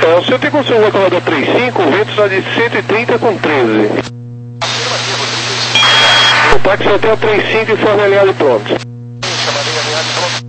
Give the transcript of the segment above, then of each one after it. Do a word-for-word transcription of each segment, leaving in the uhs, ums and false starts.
É, o senhor tem condição de localizador trinta e cinco, o vento está de cento e trinta com treze. O táxi Hotel trinta e cinco informe alinhado e pronto. Chamarei alinhado e pronto.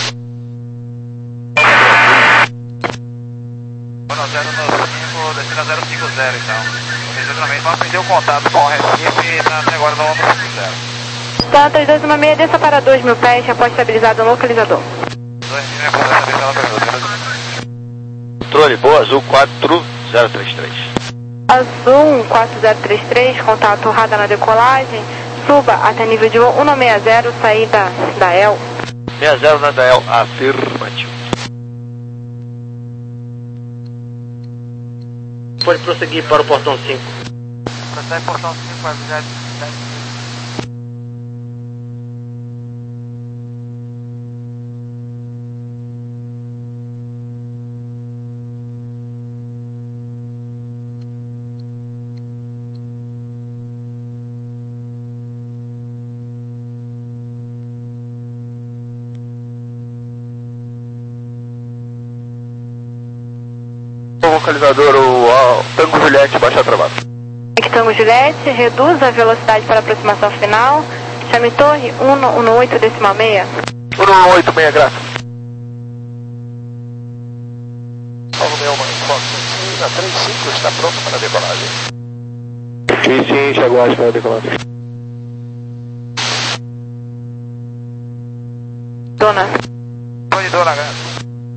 zero nove cinco, descendo a zero cinco zero então. Exatamente, vamos perder o contato com o Recife e está agora no cinco zero. Santa dois um seis, desça para dois mil pés, após estabilizado no localizador. dois mil, após estabilizado no localizador. Controle, boa, azul quatro zero três três. Azul quatro zero três três, contato radar na decolagem, suba até nível de voo um nove seis zero, saída da E L. seis zero na da E L, afirmativo. Pode prosseguir para o portão cinco. Prossegue portão cinco, avisar. Localizador, o, o Tango Juliette, baixa travado. Tango Juliette, reduz a velocidade para a aproximação final. Chame torre um um oito decimal seis. um um oito seis, graças. Paulo Melman, Fox a trinta e cinco está pronto para a decolagem. Sim, sim, Jaguar para a decolagem. Dona. Oi, dona Gata.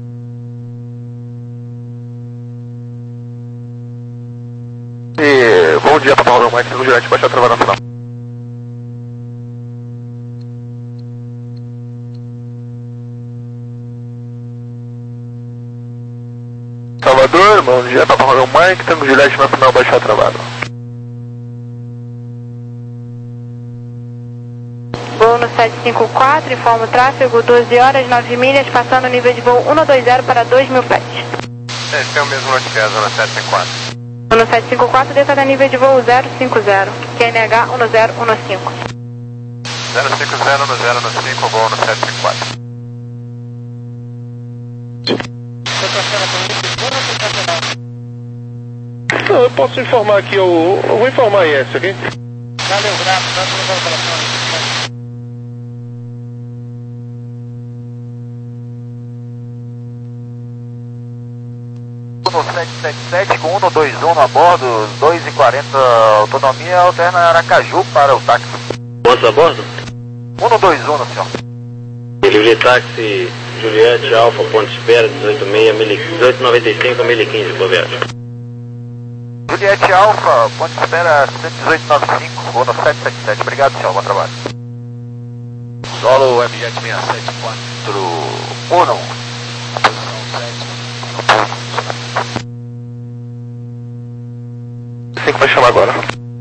E bom dia, Papai Romão, Mike, Tango Juliette, baixa travado na final. Salvador, bom dia, Papai Romão, Mike, Tango Juliette na final, baixa travado. Voo no sete cinco quatro, informa o tráfego, doze horas, nove milhas, passando o nível de voo um dois zero para dois mil pés. Esse é o mesmo notificado na sete cinco quatro. No sete cinco quatro, desça até nível de voo zero cinco zero, Q N H um zero um cinco. zero cinco zero no zero no cinco, voo no sete cinco quatro. Não, eu posso informar aqui, eu, eu vou informar aí essa aqui. Valeu, graças, graças pelo telefone. No sete sete sete com um dois um a bordo, dois e quarenta autonomia, alterna Aracaju para o táxi. Quantos a bordo? um dois um, senhor. Livre táxi Juliette Alfa, ponto espera, dezoito noventa e cinco a mil e quinze, boa viagem. Juliette Alfa, ponto espera cento e dezoito noventa e cinco, vou no sete sete sete. Obrigado, senhor, bom trabalho. Solo M J seis sete quatro um, posição sete. Assim que vai chamar agora.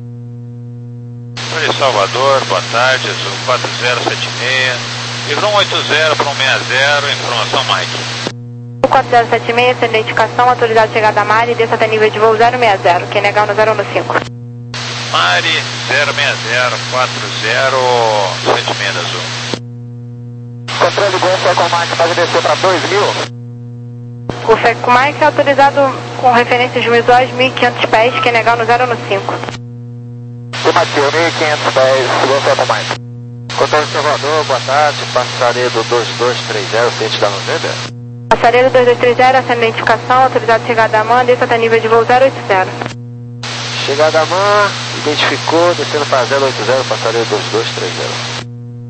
Oi, Salvador, boa tarde, azul quatro zero sete seis, livrou um oito zero para um seis zero, informação Mike. quatro zero sete seis, sem identificação, autorizado chegada a Mari, desça até nível de voo zero seis zero, Q N H um zero um cinco. Mari, zero seis zero quatro zero sete seis azul. Controle bom, só com Mike, pode descer para dois mil. O F E C com Mike é autorizado com referências visuais mil e quinhentos pés, Q N H um zero um cinco. Mateu, mil e quinhentos pés, bom só com Mike. Controle Salvador, boa tarde, passaredo dois dois três zero, frente da November. Passaredo dois dois três zero, sem identificação, autorizado chegada a Man, desça até nível de voo zero oito zero. Chegada a Man, identificou, descendo para zero oito zero, passaredo dois dois três zero.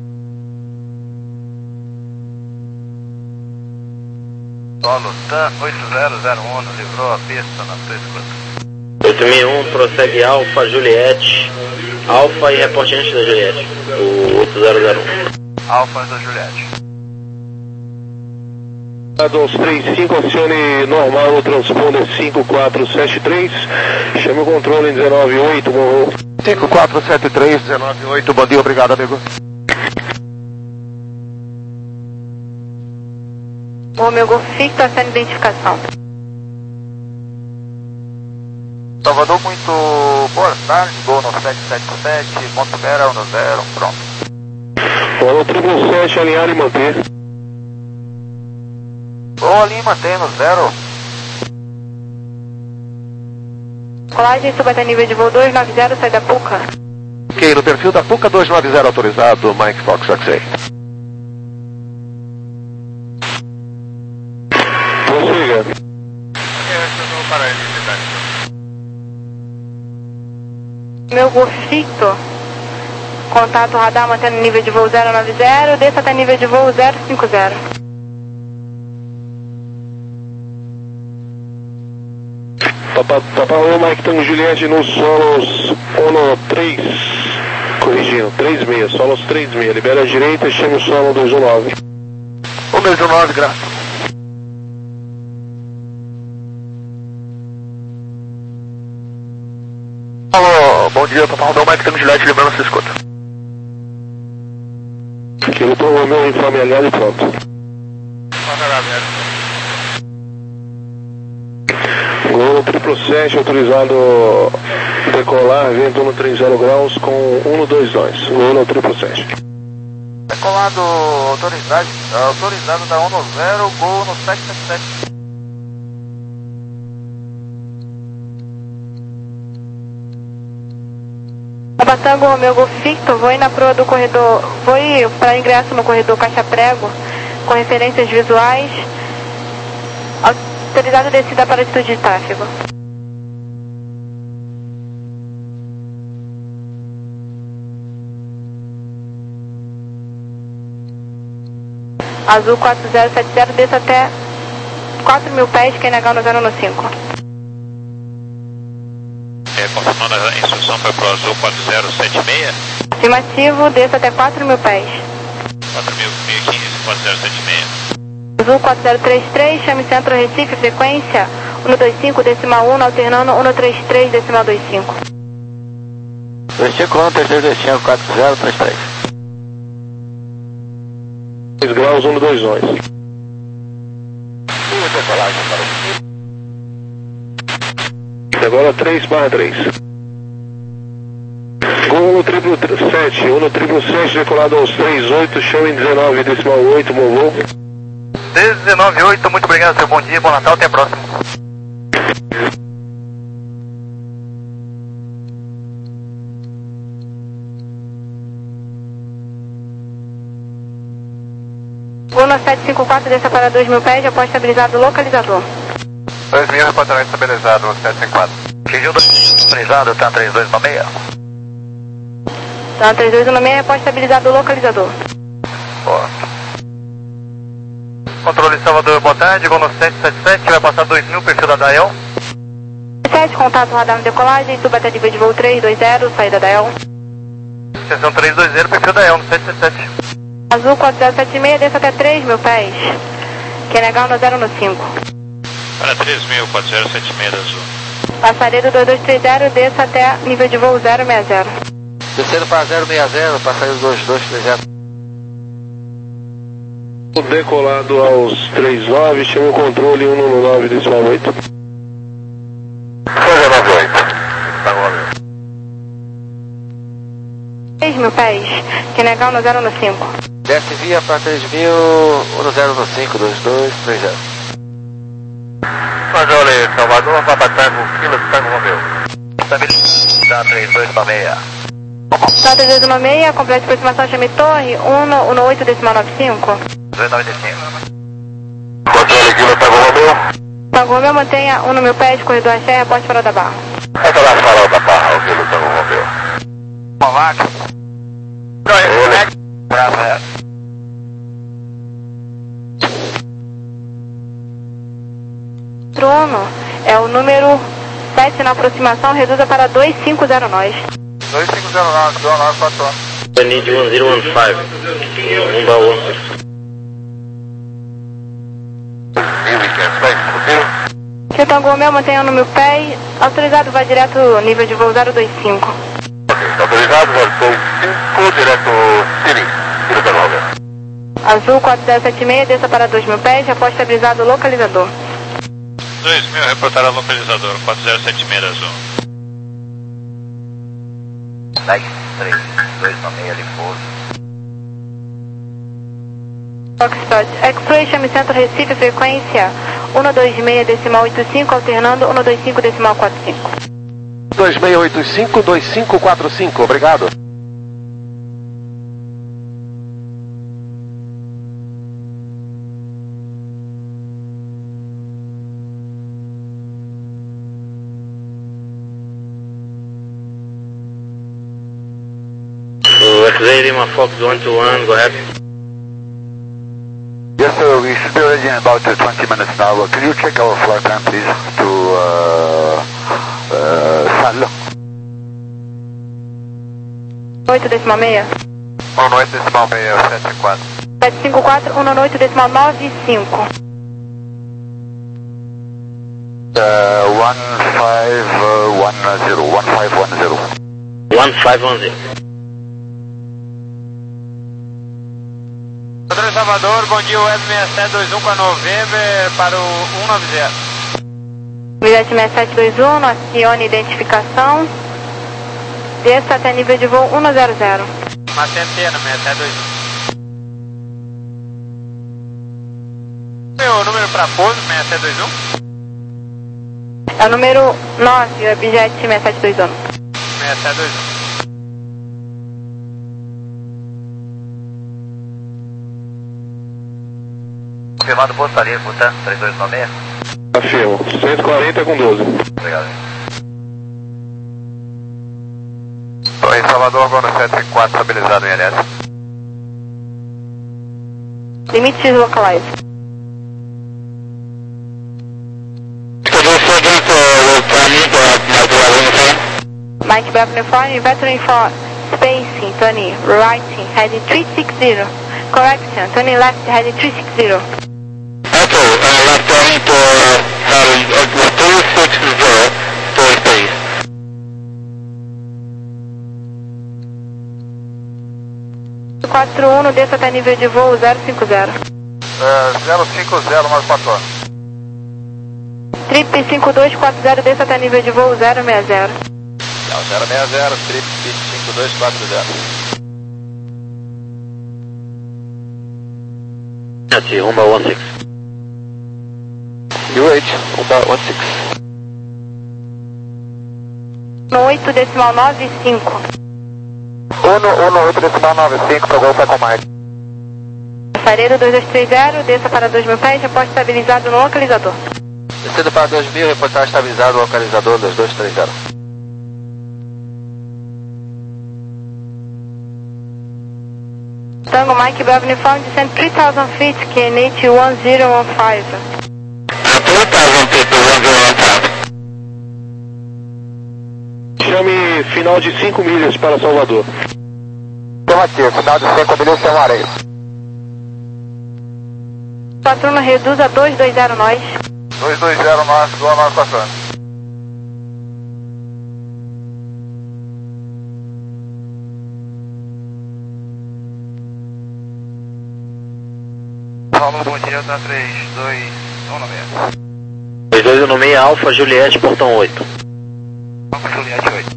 Solo TAM oito zero zero um, livrou a pista na sua escuta. oito seis um, prossegue Alfa, Juliette, Alfa e reporte antes da Juliette, o oito zero zero um. Alfa da Juliette. Dos trinta e cinco, acione normal no transponder cinco quatro sete três, chame o controle em dezenove oito, morreu. cinco quatro sete três, dezenove oito, bom dia, obrigado amigo. O meu Golf Fico está sem identificação. Salvador, muito boa tarde, gol no sete sete sete, ponto espera um zero, pronto. Falou triplo sete, alinhar e manter. Gol ali, mantém no zero. decolagem, suba até nível de voo dois nove zero, sai da Puca. Ok, no perfil da Puca dois nove zero autorizado, Mike Fox Taxi. Prossiga. Meu Golf Victor, contato radar mantendo nível de voo zero nove zero, desça até nível de voo zero cinco zero. Papa, Papa Romeo, Mike Tango Juliette no solos um três, corrigindo, três seis, solos três seis, libera a direita e chama o solo dois um nove. um dois um nove, graças. Alô, bom dia, Papa Romeo, Mike Tango Juliette, lembrando se escuta. Aquilo para o Romeo, informe aliado e pronto. Gol triplo sete, autorizado decolar, vento um trinta graus com um dois dois. Gol triplo sete. Decolado autorizado, autorizado da um zero, gol no sete sete sete. Abatango Romeo Golf Victor, voe na proa do corredor, voe para ingresso no corredor Caixa Prego, com referências visuais, autorizado descida para atitude de tráfego. Azul quatro zero sete zero, desça até quatro mil pés, Q N H no zero cinco. É, confirmando a instrução foi para o Azul quatro zero sete seis. Afirmativo, desça até quatro mil pés. quatro mil e quinze, quatro zero sete seis. Azul quatro zero três três, chame centro Recife, frequência um dois cinco, decimal um, alternando um três três, decimal dois cinco. dois cinco um, três três dois cinco, quatro zero três três. dois graus, um dois dois. Agora três barra três. Gol no triplo sete, um no triplo sete, decolado aos três oito, chão em dezenove, decimal oito, movou. dezenove oito, muito obrigado, seu bom dia, bom Natal, até a próxima. Gol no sete cinco quatro, desça para dois mil pés, após estabilizado localizador. dois mil, reportará estabilizado no sete cinco quatro. Quinho dois, estabilizado, tá três dois nove seis. Tá três dois um seis, após estabilizado localizador. Boa. Controle Salvador, boa tarde, gol no sete sete sete, vai passar dois mil, perfil da Dael. sete, contato radar no decolagem, suba até nível de voo três dois zero, saída da El. Seção três dois zero, perfil da El no sete sete sete. Azul quatro zero sete seis, desça até três mil pés, Q N H no zero cinco. Para três mil, quatro zero sete seis, Azul. Passaredo dois dois três zero, desça até nível de voo zero seis zero. Descendo para zero seis zero, passaredo dois dois três zero. Decolado aos três nove, chama o controle um nove, decimal oito. Coisa nove oito. Tá bom. três mil pés, Q N H no zero cinco. Desce via para três mil, um zero cinco, dois dois três zero. Controle Salvador, Papa Tango, Kilo Tango Romeo. Estabilidade três dois nove seis. Tá três dois um seis, completa aproximação, chame torre um um oito, decimal nove cinco. dois nove cinco. Controle Kilo Tango Romeo. Tango Romeo, mantenha um no mil pés, corredor Axé, reporte farol da Barra. Essa lá farol da Barra, o Kilo Tango Romeo. Uma vaca. Brava. Trono é o número sete na aproximação, reduza para dois cinco zero nós. dois cinco zero nove, dois nove quatro. I need one zero one five. Um baú. Que o Tango Romeo, mantenha um no mil pés, autorizado, vai direto nível de voo zero dois cinco. Autorizado, voltou cinco, direto Siri, Kilo Tango Romeo. Azul quatro zero sete seis, desça para dois mil pés, após estabilizado localizador. dois mil, reportar a localizador, quatro zero sete seis, Azul. dez três dois nove seis, ali força. Foxtrot, X-Ray, chame centro Recife, frequência um dois seis, decimal oito cinco, alternando um dois cinco, decimal quatro cinco. dois seis oito cinco, dois cinco quatro cinco, obrigado. X-Ray Lima Fox one two one, go ahead. Yes sir, we should be ready in about uh, twenty minutes now. Can you check our flight time please to uh, uh, San Luis? oito decimal meia. um oito decimal meia, sete quatro. sete cinco quatro, um oito decimal nove cinco. Uh, one five one zero, one five one zero. one five one zero. Padrão Salvador, bom dia, Web seis sete dois um com a November para o um nove zero. Bilhete seis sete dois um, acione identificação. Desça até nível de voo um zero zero. Uma centena, seis sete dois um. Meu número para pouso, seis sete dois um? É o número nove, objet seis sete dois um. seis sete dois um. Confirmado postaria, Butan, três dois nove seis. Afirmo, cento e quarenta com doze. Obrigado. Oi, Salvador, agora sete quatro, estabilizado em L S. Limite localize. Mike Bravo Uniform, Veteran for spacing, Tony, righting, heading three six zero. Correction, Tony left, heading three six zero. Echo, uh, left turning to heading uh, three six zero for space. quatro um, desça até nível de voo zero cinco zero. Uh, zero cinco zero, mais quatro anos. Trip cinco dois quatro zero, desça até nível de voo zero seis zero. Não, zero seis zero, Trip cinco dois quatro zero. That's Rumba one six. U H, Rumba one six. oito decimal nove cinco. um oito decimal nove cinco para Golfa com Mike. Passaredo dois dois três zero, desça para dois mil pés, reposto estabilizado no localizador. Descendo para dois mil, reportar estabilizado, localizador dois dois três zero. Tango Mike Bravo Uniform, descend three thousand feet, Q N H one zero one five. three thousand feet, one zero one five. Chame final de cinco milhas para Salvador. Então aqui, final de cinco milhas sem areia. quatro um, reduz a dois dois zero nós. dois dois zero, nós, dois nove quatro anos. Paulo, bom dia, tá três dois um no meio. três dois um no meio, Alfa Juliette, portão oito. Alfa Juliette oito.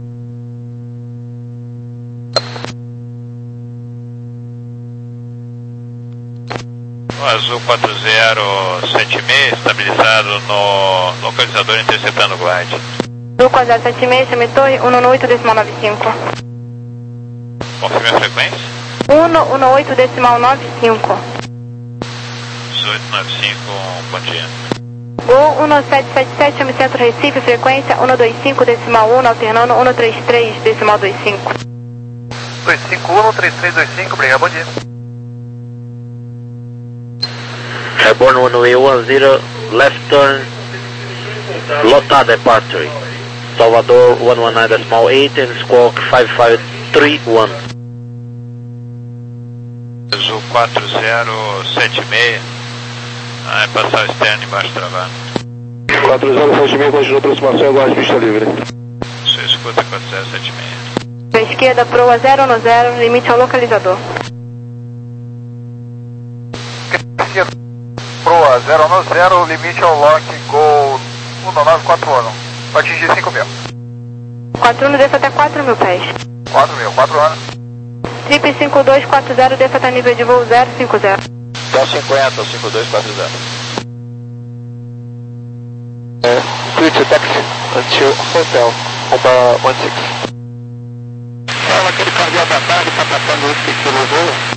O Azul quatro zero sete seis, estabilizado no localizador interceptando o glide. Azul quatro zero sete seis, chame torre um oito decimal nove cinco. Confirme a frequência? um oito decimal nove cinco. dezoito nove cinco, bom dia. Gol um sete sete sete, chame centro Recife, frequência um dois cinco decimal um, alternando um três três decimal dois cinco. dois cinco um, três três dois cinco, obrigado, bom dia. Airborne one way one zero, left turn, Lota departure. Salvador one one nine decimal eight and squawk five five three one. Azul quatro zero sete seis. Ah, é passar o externo embaixo travado. quatro zero sete seis, continua aproximação, aguarde pista livre. Sua escuta quatro zero sete seis. À esquerda, proa zero um zero, limite ao localizador. Proa zero um zero, limite ao lock, gol um nove quatro um. Vai atingir cinco mil. quatro um, desça até quatro mil pés. quatro mil, quatro anos. Trip cinco dois quatro zero, desça até nível de voo zero cinco zero. dez cinquenta, cinco dois quatro zero. É, clear to taxi until hotel. Rumba dezesseis. Fala, aquele cardeal da tarde, tá passando esse que levou.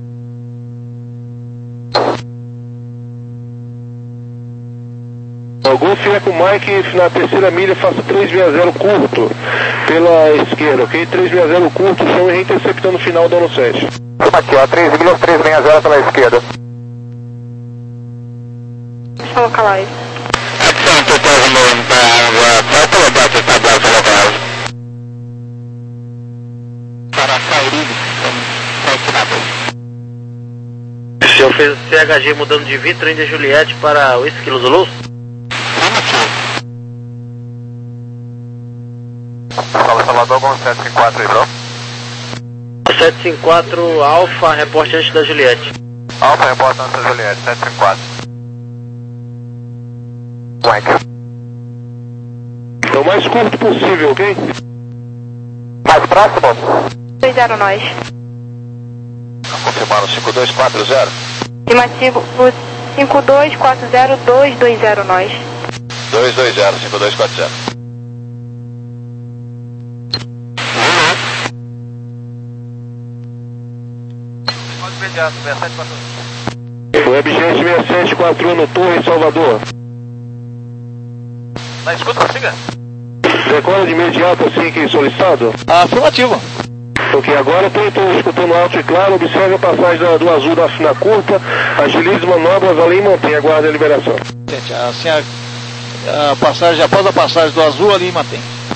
O Golf é com o Mike na terceira milha, faça três seis zero curto pela esquerda, ok? três seis zero curto, chão e reinterceptando o final do ano sete. Aqui, ó, três milhas, três seis zero pela esquerda. Deixa eu localize. Ação, two thousand moving para Purple, about to start down to localize. Para sair, O senhor fez o C H G mudando de Vitor India Juliette para Whisky Zulu? Fala, Salvador, vamos sete cinco quatro aí, bro. sete cinco quatro Alfa, reporte antes da Juliette. Alfa, reporta antes da Juliette, sete cinco quatro. Mike. É o mais curto possível, ok? Mais próximo? dois zero nós. Confirmando, cinco dois quatro zero. Estimativo cinco dois quatro zero dois dois zero nós. dois dois zero, cinco dois quatro zero. Imediato, seis sete quatro um. Webjet seis sete quatro um no Torre, Salvador. Na escuta, siga. Decola de imediato assim que solicitado? Afirmativo. Ok, agora eu estou escutando alto e claro, observe a passagem da, do azul da na curta, agilize manobras além e mantém, aguarde a liberação. Gente, assim a, a passagem, após a passagem do azul ali mantém.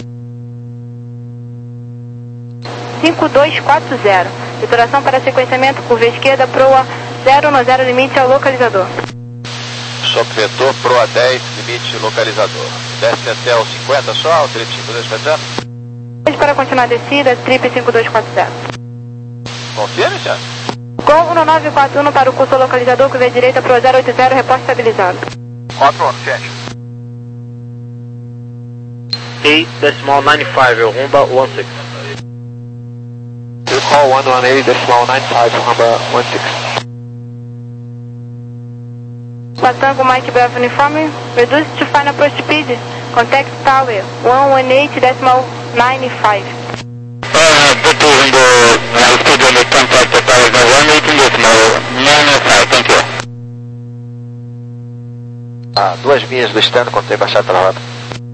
cinco dois quatro zero. Deturação para sequenciamento, curva esquerda, proa zero no zero, limite ao localizador. Choque vetor, proa dez, limite localizador. Desce até o cinquenta só, o trip cinco dois quatro zero. Hoje para continuar a descida, trip cinco dois quatro zero. Confirme, senhor. Gol um nove quatro um para o curso localizador, curva direita, proa zero oito zero, reporte estabilizado. quatro um, gente. eight decimal nine five, rumba dezesseis. You call one one eight decimal nine five, rumba dezesseis. Batango Mike Bravo Uniforme, reduce to final approach speed, contact tower one one eight decimal nine five. Uh, good to window, now studio the contact the tower one eight decimal nine five, thank you. Ah, duas milhas do stand quando tem baixado pela rota.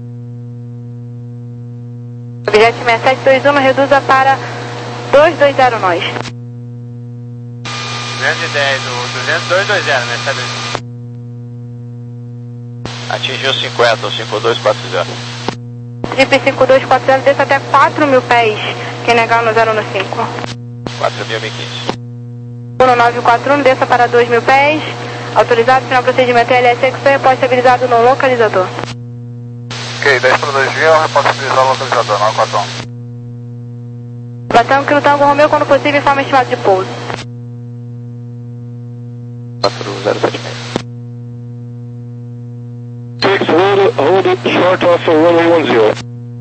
Objeto seis sete dois um, reduza para dois dois zero nós. duzentos e dez, o duzentos, dois dois zero, né? Atingiu cinquenta, cinco dois quatro zero. Trip cinco dois quatro zero, desça até quatro mil pés, quem negar no zero no cinco. quatro mil e quinze. um nove quatro um, desça para dois mil pés, autorizado, final procedimento L S X, reporte estabilizado no localizador. Ok, dez para dois mil, reporte estabilizado no localizador, nove quatro um. Batango Kilo Tango Romeu, quando possível, informa estimado de pouso. quatro zero sete seis. Six, hold, hold it short of runway one zero.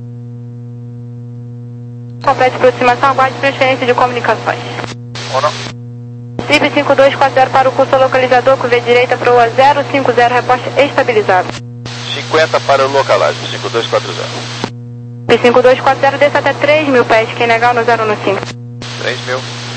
Complete aproximação, aguarde transferência de comunicações. Uno. Trip cinco dois quatro zero para o curso localizador, curva direita, proa zero cinco zero, reporte estabilizado. cinquenta para o localize, cinco dois quatro zero. Trip cinco dois quatro zero, desça até três mil pés, quem negar no zero no cinco. três mil.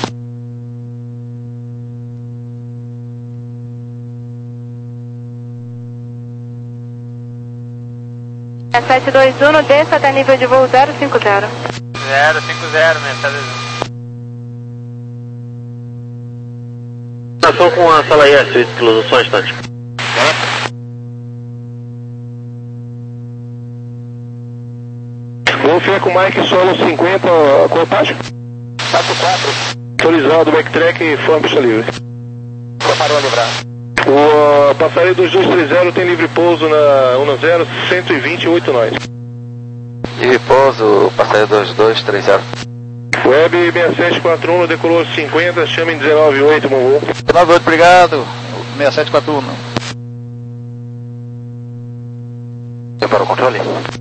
sete dois um, desça até nível de voo zero cinco zero. zero cinco zero, né? Estação com a sala I S, Whisky só um instante. Golf é com o Mike Solo cinquenta, qual taxa? quatro quatro. Autorizado, backtrack e forma pista livre. Preparou a livrar. O uh, passageiro dois dois três zero tem livre pouso na um zero, cento e vinte e oito nós. Livre pouso, passageiro dois dois três zero. Web seis sete quatro um, decolou cinquenta, chama em dezenove oito, bom voo. dezenove oito, obrigado. seis sete quatro um. Tem para o controle?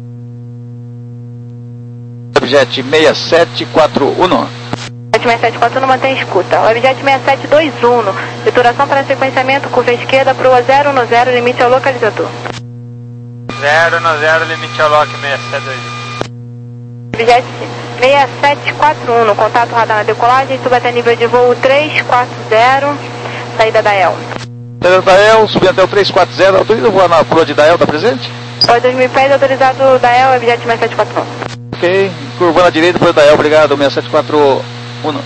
Objet seis sete quatro um. seis sete quatro um, mantém escuta. Objet seis sete dois um, deturação para sequenciamento, curva esquerda, proa zero no zero, limite ao localizador. zero no zero, limite ao lock seis sete dois um. Jet seis sete quatro um, no contato radar na decolagem, suba até nível de voo três quatro zero, saída da E L. Saída da E L, subi até o três quatro zero, autoriza voar na proa de da E L, tá presente? Oi, dois mil pés, autorizado da E L, Jet seis sete quatro um. Ok, curvando à direita, proa da E L, obrigado, seis sete quatro um.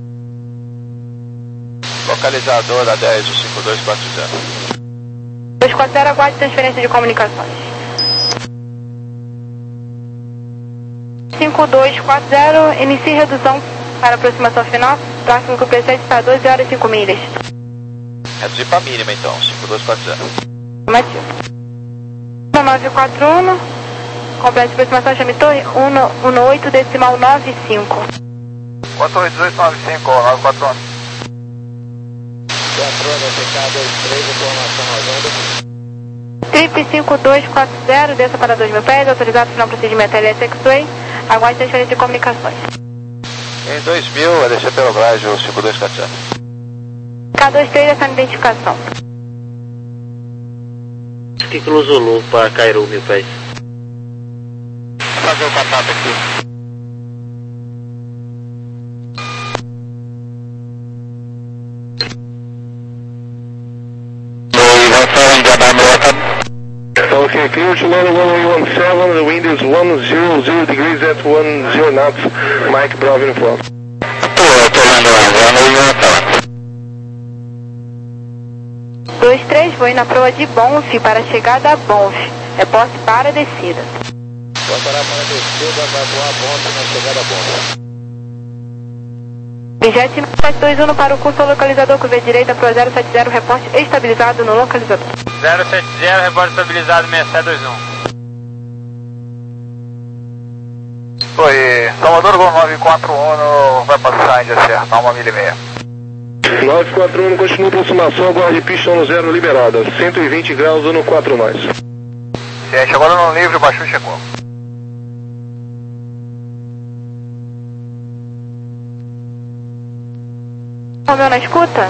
Localizador da dez, o cinco dois quatro zero. dois quatro zero, aguarde transferência de comunicações. cinco dois quatro zero, inicie redução para aproximação final. Próximo que o preço está doze horas e cinco milhas. Reduzir para mínima então, cinco dois quatro zero. Afirmativo. nove quatro um, complete aproximação, chame torre um um oito decimal nove cinco. quatro oito dois nove cinco, nove quatro um. Trip cinco dois quatro zero, desça para dois mil pés, autorizado final procedimento L S X-Way, aguarde transferência de comunicações. Em dois mil, vai descer pelo Brasil, cinco dois quatro zero. K dois três, essa identificação. Ciclo Zulu para Cairu, mil pés. Vou fazer o contato aqui. Okay, clear to level one oh one seven, the wind is one zero zero degrees at one zero knots, Mike Bravo uniform. Tô, tô lendo lá, one oh one seven. dois três, voe na proa de Bonf para a chegada a Bonf. Reporte para a descida. Vou parar para a descida, vai voar Bonf na chegada a Bonf. Jet sete dois um para o curso localizador, curva direita, proa zero sete zero, reporte estabilizado no localizador. zero sete zero, reporte estabilizado seis sete dois um. Oi, Salvador Gol nove quatro um, vai passar em acertar uma milha e meia. nove quatro um, continua aproximação, aguarde pista no zero liberada, cento e vinte graus no quatro mais. Gente, agora no livre, baixou e chegou. Romeu na escuta?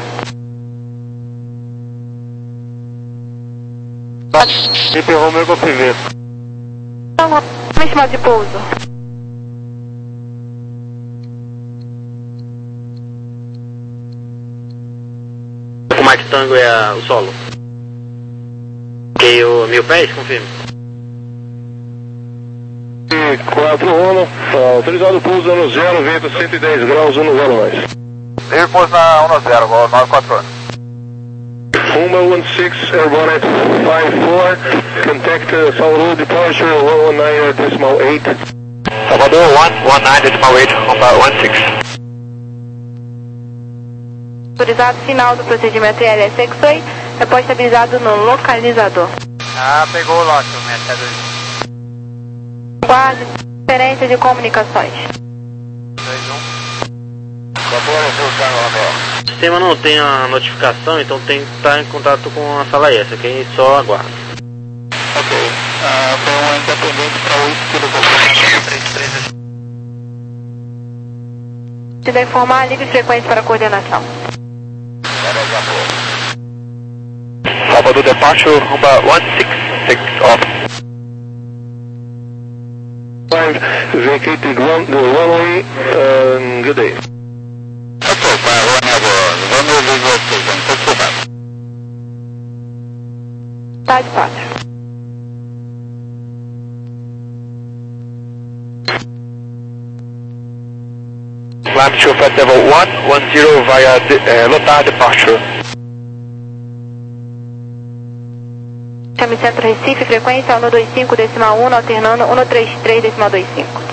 Sempre Romeu com primeiro. Não, estimado de pouso. O Mike Tango é a, o solo. Ok, o mil pés, confirme. quatro um, autorizado pouso no zero, vento cento e dez graus no zero mais. Livre pouso na um zero, Gol nove quatro um. Puma one six, airborne at five four, contact uh, Salvador departure one one nine decimal eight. Salvador one one nine decimal eight, Puma one six. Autorizado final do procedimento L S X-Way, reporte estabilizado no localizador. Ah, pegou o lote, o seis sete dois um. Guarde transferência de comunicações. dois um. O sistema não tem a notificação, então tem que estar em contato com a sala S, ok? Só aguarda. Ok, uh, foi um independente para oito quilômetros. Se der informar, ligue frequência para coordenação. Salvador departure, Rumba one six six off. Five, vacate the run- the runway, uh, good day. Ok, vamos ver vocês, então suba. Tá de quatro. Climb to flight level one one zero via de, uh, Lotar departure. Chame Centro Recife, frequência um dois cinco decimal um, alternando um três três decimal vinte e cinco.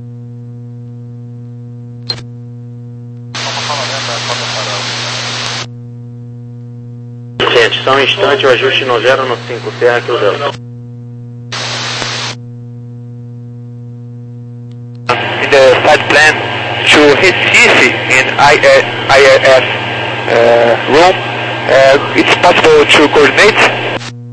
Gente, só um instante, o ajuste no zero no cinco, Serra aqui o zero. In the side plan to Recife in I R S uh, room, uh, it's possible to coordinate?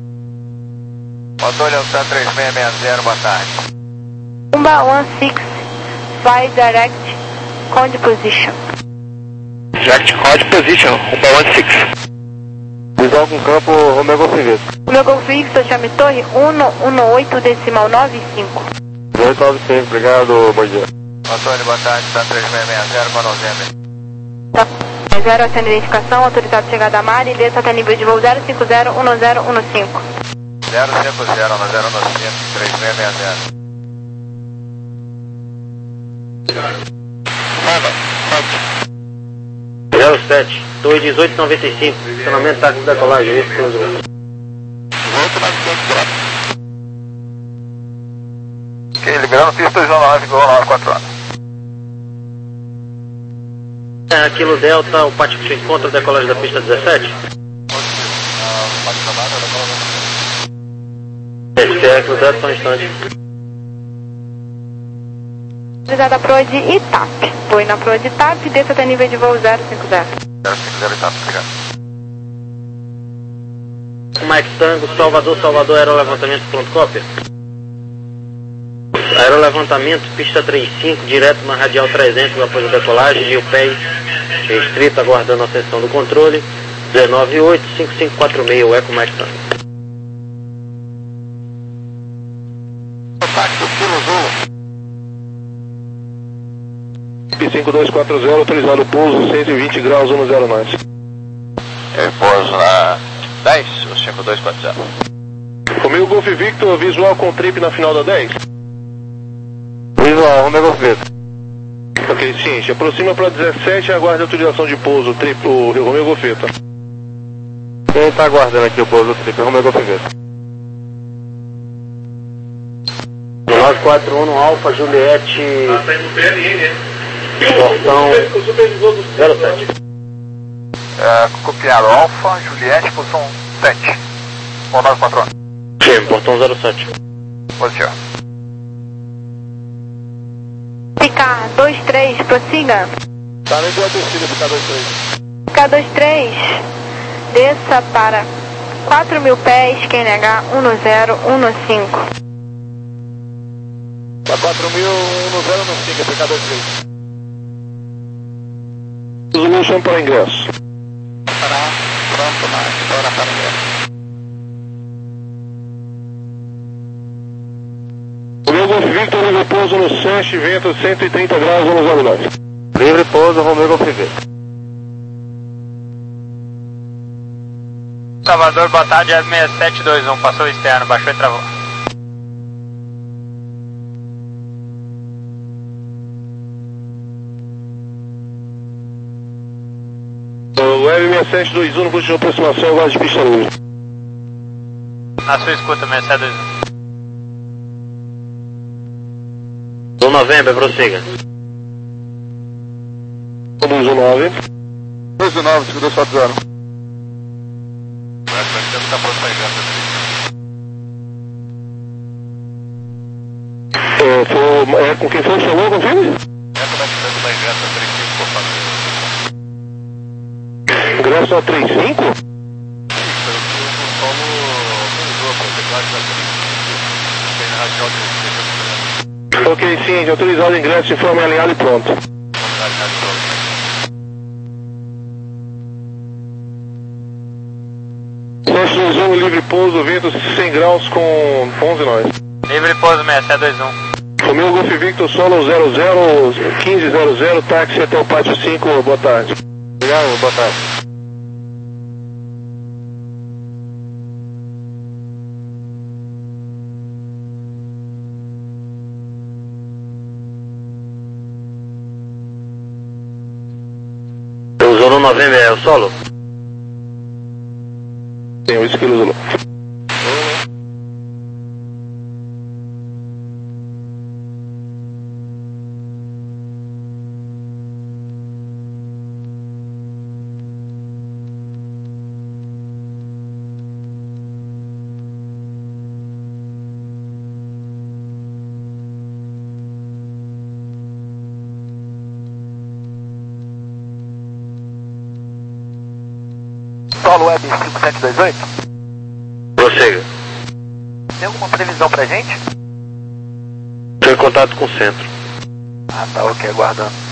Motor Leão três seis seis zero, boa tarde. Pumba one six, fly direct, cold position. Direct coord position, Rumba one six. Visual com campo, Romeu Golf Inglês. O meu Golf X, chame torre um um oito decimal nove cinco. oito nove cinco, obrigado, bom dia. Antônio, boa tarde, tá três seis seis zero para novembro. Tá. zero, essa identificação, autorizado chegada a mar e desça até nível de voo zero cinco zero um zero um cinco. zero cinco zero um zero um cinco, três seis seis zero. zero sete, dois dezoito noventa e cinco, funcionamento táxi de decolagem, isso pelo jogo. Ok, liberando pista dois um nove, gol nove quatro anos. É, Aquilo Delta, o Pátio que se encontra a decolagem da pista dezessete. Esse é Aquilo Delta, só um instante. Autorizada P R O D e T A P. Voe na P R O D e T A P e desça até nível de voo zero cinco zero. zero cinco zero, tá, obrigado. Mike Tango, Salvador, Salvador, aerolevantamento, pronto, cópia. Aerolevantamento, pista trinta e cinco, direto na radial trezentos, após a decolagem, Gil Pés, restrito, aguardando a ascensão do controle, dezenove oito cinco cinco quatro seis, o Eco Mike Tango. cinco dois quatro zero, autorizado pouso, cento e vinte graus, um zero nove. É, pouso na dez, o cinco dois quatro zero. Romeo Golf Victor, visual com trip na final da dez. Visual, Romeo Golf Victor. Ok, ciente. Aproxima para dezessete e aguarde a autorização de pouso, trip, o Romeo Golf Victor. Quem está aguardando aqui o pouso trip, Romeo Golf Victor. nove quatro um, Alfa, Juliette, portão zero sete. É, copiado, Alfa, Juliette, posição sete. Bom, nove quatro anos. Sim, portão zero sete. Positivo. Ficar dois três, prossiga. Tá nem boa descida, ficar dois três. Ficar dois três, desça para quatro mil pés, Q N H um zero um cinco. Tá quatro mil, um zero um cinco, ficar dois três. Resolution para ingresso. Pronto, na história para ingresso. Romeo Golf Victor, livre pouso no Sanche, vento cento e trinta graus, um zero nove. Livre pouso, Romeo Golf Victor. Salvador, boa tarde, é seis sete dois um, passou o externo, baixou e travou. O Web seis sete dois um, no ponto de aproximação, aguarde de pista livre. Na sua escuta, seis sete dois um. Do novembro, prossiga. dois um nove. dois um nove, cinco dois quatro zero. É, foi, é, com quem foi o chamou, confirme? Ingresso a trinta e cinco? Ok, sim, autorizado o ingresso, informe alinhado e pronto. Sanche dois um, livre pouso, vento cem graus com onze nós. Livre pouso, seis sete dois um. Romeo Golf Victor, solo zero zero, quinze zero zero, táxi até o pátio cinco, boa tarde. Obrigado, boa tarde. Usou no novembro, é o solo? Tem o esquilo Zulu. Solo Web cinco sete dois oito. Prossiga. Tem alguma previsão pra gente? Estou em contato com o centro. Ah, tá, ok, aguardando.